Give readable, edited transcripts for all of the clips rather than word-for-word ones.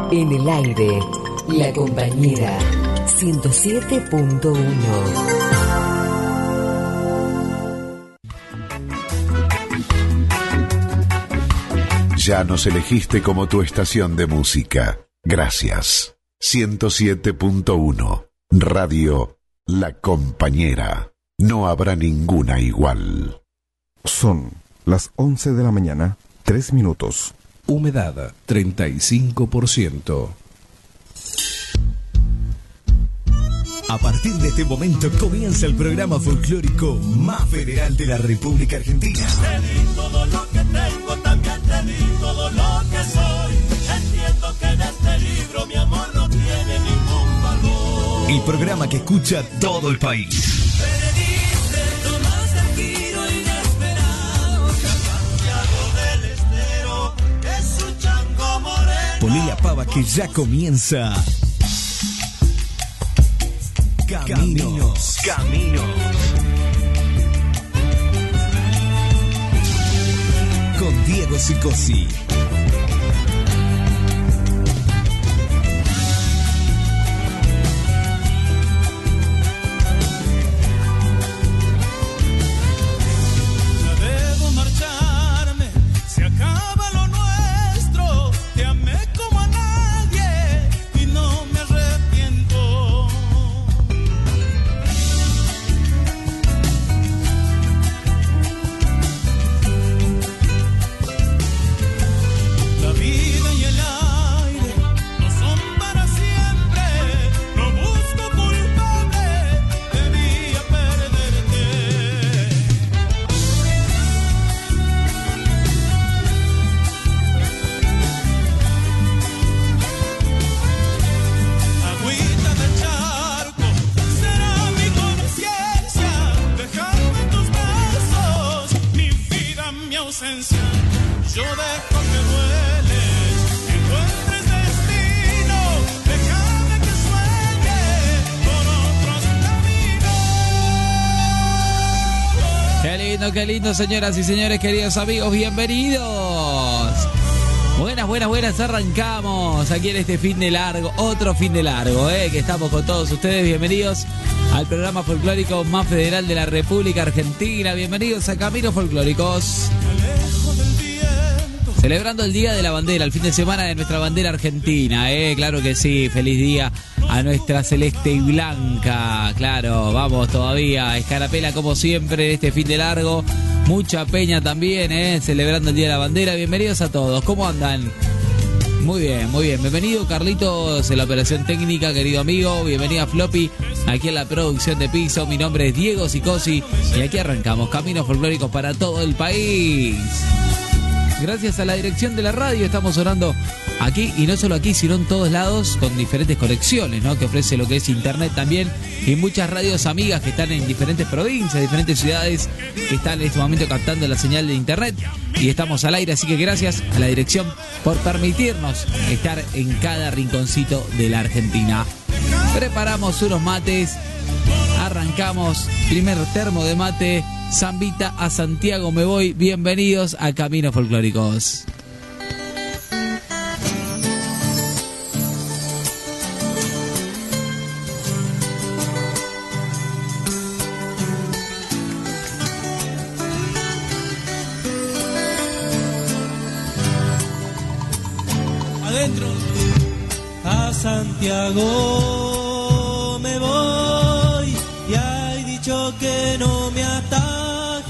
En el aire, La Compañera, 107.1. Ya nos elegiste como tu estación de música. Gracias. 107.1. Radio La Compañera. No habrá ninguna igual. Son las 11 de la mañana, 3 minutos. Humedad 35%. A partir de este momento comienza el programa folclórico más federal de la República Argentina. Te di todo lo que tengo, también te di todo lo que soy. Entiendo que en este libro mi amor no tiene ningún valor. El programa que escucha todo el país. Poné la pava que ya comienza. Caminos. Con Diego Sicosi. Yo dejo que vueles, que encuentres destino, déjame que sueñe por otros caminos. Qué lindo, señoras y señores, queridos amigos, bienvenidos. Buenas, arrancamos aquí en este fin de largo, otro fin de largo, que estamos con todos ustedes. Bienvenidos al programa folclórico más federal de la República Argentina. Bienvenidos a Caminos Folclóricos. Celebrando el Día de la Bandera, el fin de semana de nuestra bandera argentina, claro que sí, feliz día a nuestra celeste y blanca, claro, vamos todavía, escarapela como siempre, este fin de largo, mucha peña también, celebrando el Día de la Bandera. Bienvenidos a todos, ¿cómo andan? Muy bien, bienvenido Carlitos en la operación técnica, querido amigo, bienvenida Floppy, aquí en la producción de piso, mi nombre es Diego Sicosi y aquí arrancamos Caminos Folclóricos para todo el país. Gracias a la dirección de la radio estamos sonando aquí, y no solo aquí, sino en todos lados, con diferentes conexiones, ¿no? Que ofrece lo que es internet también, y muchas radios amigas que están en diferentes provincias, diferentes ciudades, que están en este momento captando la señal de internet, y estamos al aire, así que gracias a la dirección por permitirnos estar en cada rinconcito de la Argentina. Preparamos unos mates, arrancamos, primer termo de mate, Zambita a Santiago me voy, bienvenidos a Caminos Folclóricos. Adentro. A Santiago me voy y hay dicho que no me ataje.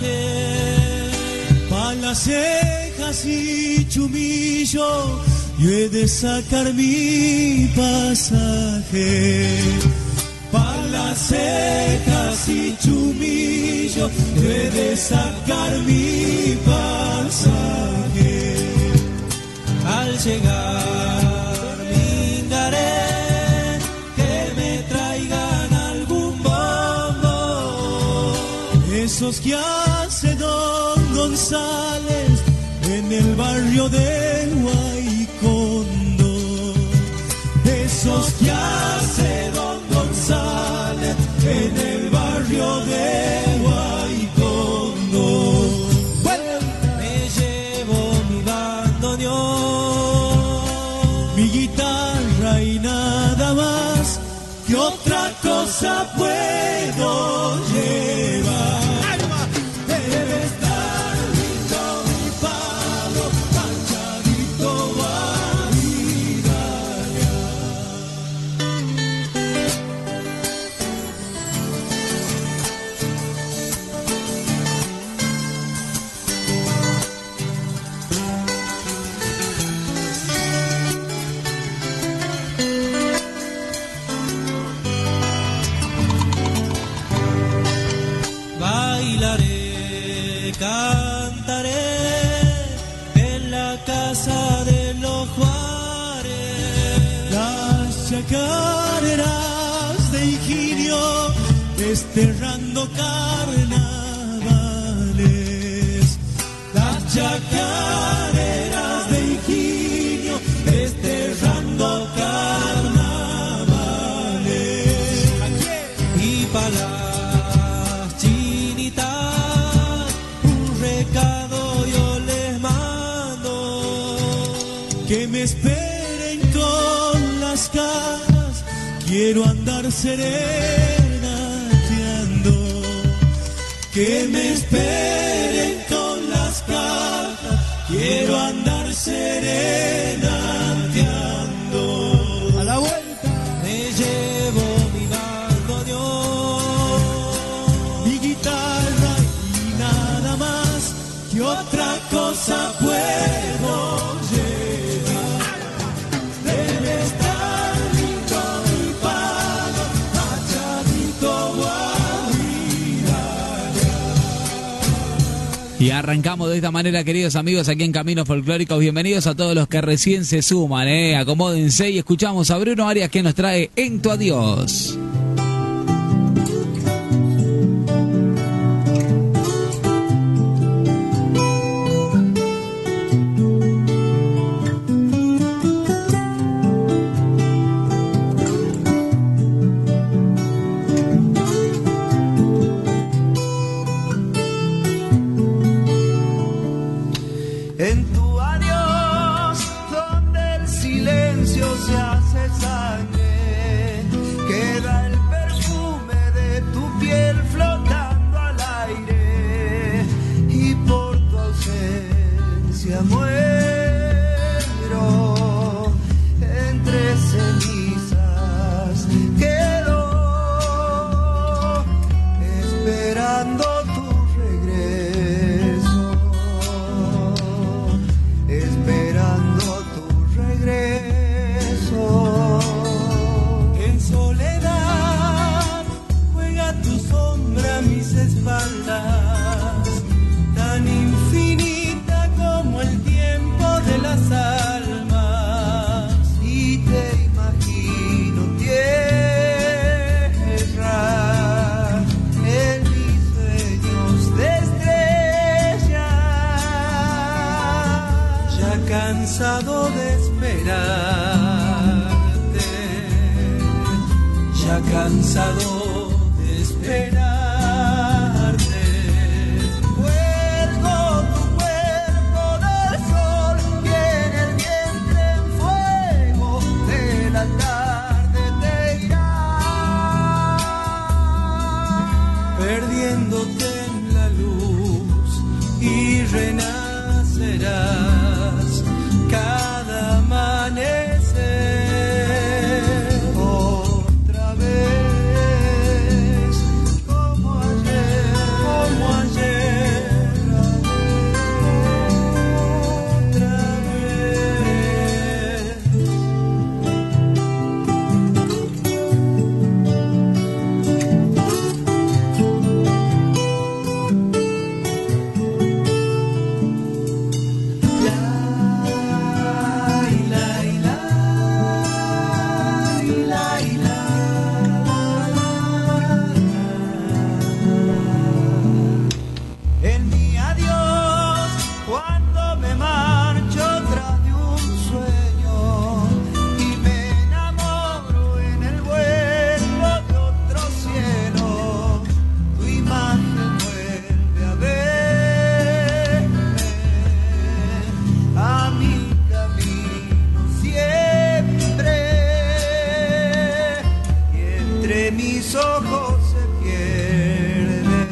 Pa' las cejas y chumillo yo he de sacar mi pasaje. Pa' las cejas y chumillo yo he de sacar mi pasaje. Al llegar brindaré que me traigan algún bombo, esos que hace Don González en el barrio de Guaycondo, esos que hace Don González en el barrio de Guaycondo. Me llevo mi bandoneón, mi guitarra hay nada más que otra cosa puedo llevar. Debe estar lindo mi palo, manchadito bailaré, cantaré en la casa de los Juárez. Las chacareras de Higinio desterrando carnavales. Las chacareras de Higinio desterrando carnavales. Y para las chinitas un recado yo les mando, que me esperen con las caras, quiero andar serenateando. Que me esperen con las caras, quiero andar serenateando. A la vuelta me llevo mi bandoneón, mi guitarra y nada más que otra cosa puedo llevar. Debe estar lindo mi palo, machadito Y arrancamos de esta manera, queridos amigos, aquí en Caminos Folclóricos. Bienvenidos a todos los que recién se suman, acomódense y escuchamos a Bruno Arias, que nos trae En tu adiós. En tu adiós, donde el silencio se hace sangre, queda el perfume de tu piel flotando al aire, y por tu ausencia muero entre cenizas. Quedo esperando tu regreso, esperando tu regreso. En soledad juega tu sombra a mis espaldas, tan infinita como el tiempo de las almas. Y te imagino tierra en mis sueños de estrellas, ya cansado de esperarte, ya cansado de esperarte. Cuelgo tu cuerpo del sol y en el vientre en fuego de la tarde te irás, perdiéndote en la luz y renacerás cada amanecer otra vez. mis ojos se pierde,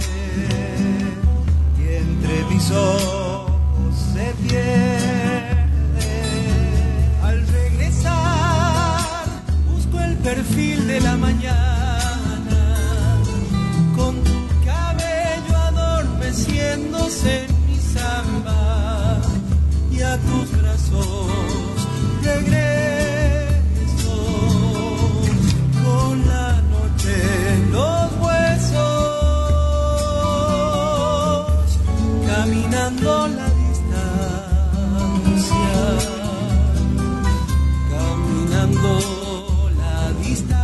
y entre mis ojos se pierde. Al regresar busco el perfil de la mañana, con tu cabello adormeciéndose en mi samba, y a tus brazos regreso con la noche en los huesos, caminando la distancia, caminando la distancia.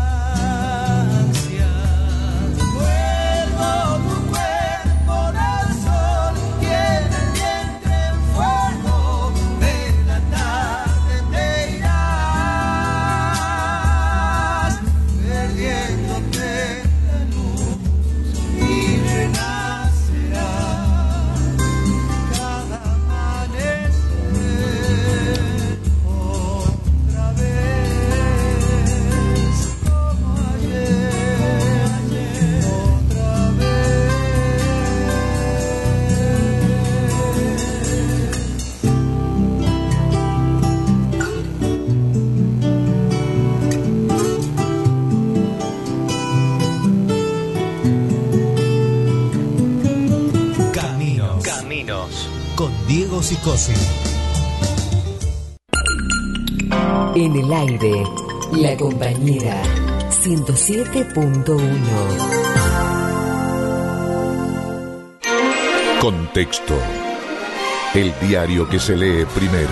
Vuelvo tu cuerpo al sol, tiene el vientre en fuego, de la tarde te irás, perdiéndote la luz y renacerá cada amanecer otra vez, como ayer, otra vez. Caminos con Diego Sicosi. En el aire, La Compañera 107.1. Contexto. El diario que se lee primero.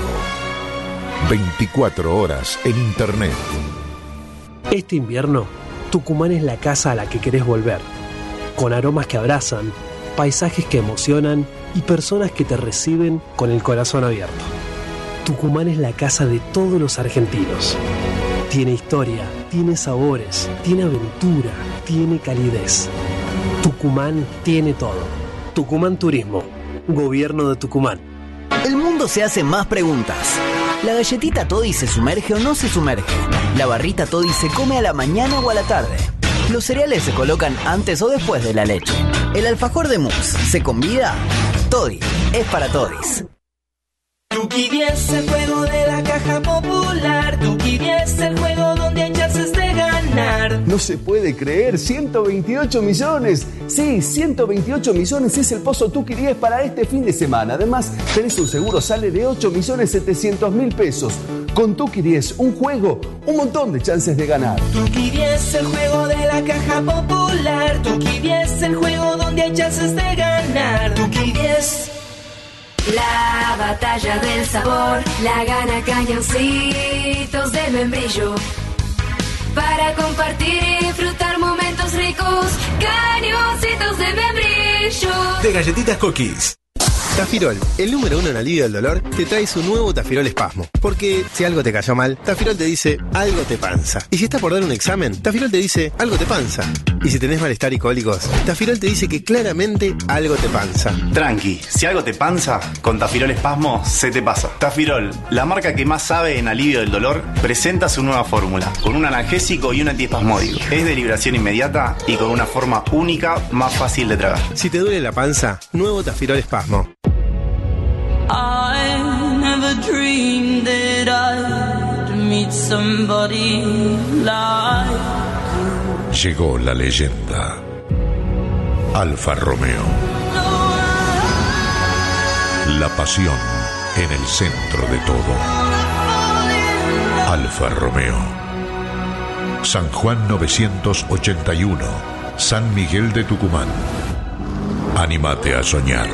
24 horas en Internet. Este invierno, Tucumán es la casa a la que querés volver, con aromas que abrazan, paisajes que emocionan y personas que te reciben con el corazón abierto. Tucumán es la casa de todos los argentinos. Tiene historia, tiene sabores, tiene aventura, tiene calidez. Tucumán tiene todo. Tucumán Turismo, Gobierno de Tucumán. El mundo se hace más preguntas. ¿La galletita Toddy se sumerge o no se sumerge? ¿La barrita Toddy se come a la mañana o a la tarde? ¿Los cereales se colocan antes o después de la leche? ¿El alfajor de mousse se convida? Toddy es para todis. Tuki 10, el juego de la caja popular. Tuki 10, el juego donde hay chances de ganar. No se puede creer, 128 millones. Sí, 128 millones es el pozo Tuki 10 para este fin de semana. Además, tenés un seguro sale de 8.700.000 pesos. Con Tuki 10, un juego, un montón de chances de ganar. Tuki 10, el juego de la caja popular. Tuki 10, el juego donde hay chances de ganar. Tuki 10. La batalla del sabor la gana Cañoncitos de Membrillo. Para compartir y disfrutar momentos ricos, Cañoncitos de Membrillo. De galletitas Cookies. Tafirol, el número 1 en alivio del dolor, te trae su nuevo Tafirol Espasmo. Porque si algo te cayó mal, Tafirol te dice algo te panza. Y si estás por dar un examen, Tafirol te dice algo te panza. Y si tenés malestar y cólicos, Tafirol te dice que claramente algo te panza. Tranqui, si algo te panza, con Tafirol Espasmo se te pasa. Tafirol, la marca que más sabe en alivio del dolor, presenta su nueva fórmula, con un analgésico y un antiespasmódico. Es de liberación inmediata y con una forma única, más fácil de tragar. Si te duele la panza, nuevo Tafirol Espasmo. I never dreamed that I'd meet somebody like you. Llegó la leyenda. Alfa Romeo. La pasión en el centro de todo. Alfa Romeo. San Juan 981. San Miguel de Tucumán. Anímate a soñar.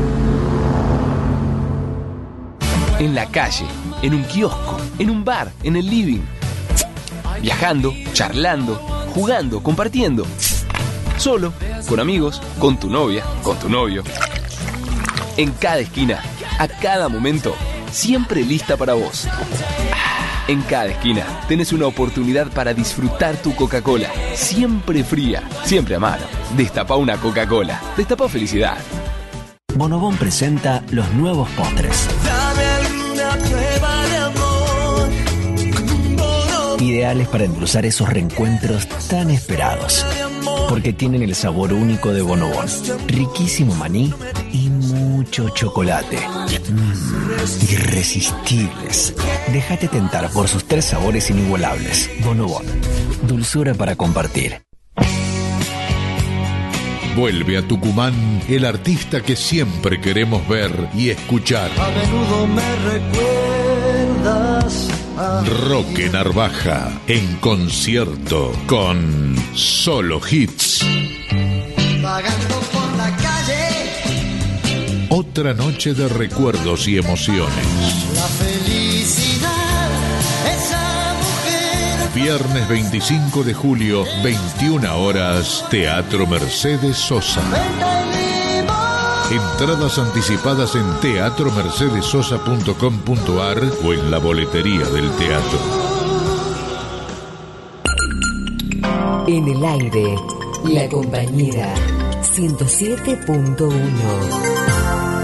En la calle, en un kiosco, en un bar, en el living. Viajando, charlando, jugando, compartiendo. Solo, con amigos, con tu novia, con tu novio. En cada esquina, a cada momento, siempre lista para vos. En cada esquina tenés una oportunidad para disfrutar tu Coca-Cola. Siempre fría, siempre a mano. Destapá una Coca-Cola. Destapá felicidad. Bonobón presenta los nuevos postres. Dame alguna prueba de amor. Ideal ideales para endulzar esos reencuentros tan esperados. Porque tienen el sabor único de Bonobón, riquísimo maní y mucho chocolate. Irresistibles. Déjate tentar por sus 3 sabores inigualables. Bonobón, dulzura para compartir. Vuelve a Tucumán el artista que siempre queremos ver y escuchar. A menudo me recuerdas a Roque Narvaja en concierto con Solo Hits. vagando por la calle. Otra noche de recuerdos y emociones. La felicidad, esa mujer. Viernes 25 de julio, 21 horas, Teatro Mercedes Sosa. Entradas anticipadas en teatromercedesosa.com.ar o en la boletería del teatro. En el aire, La Compañera, 107.1.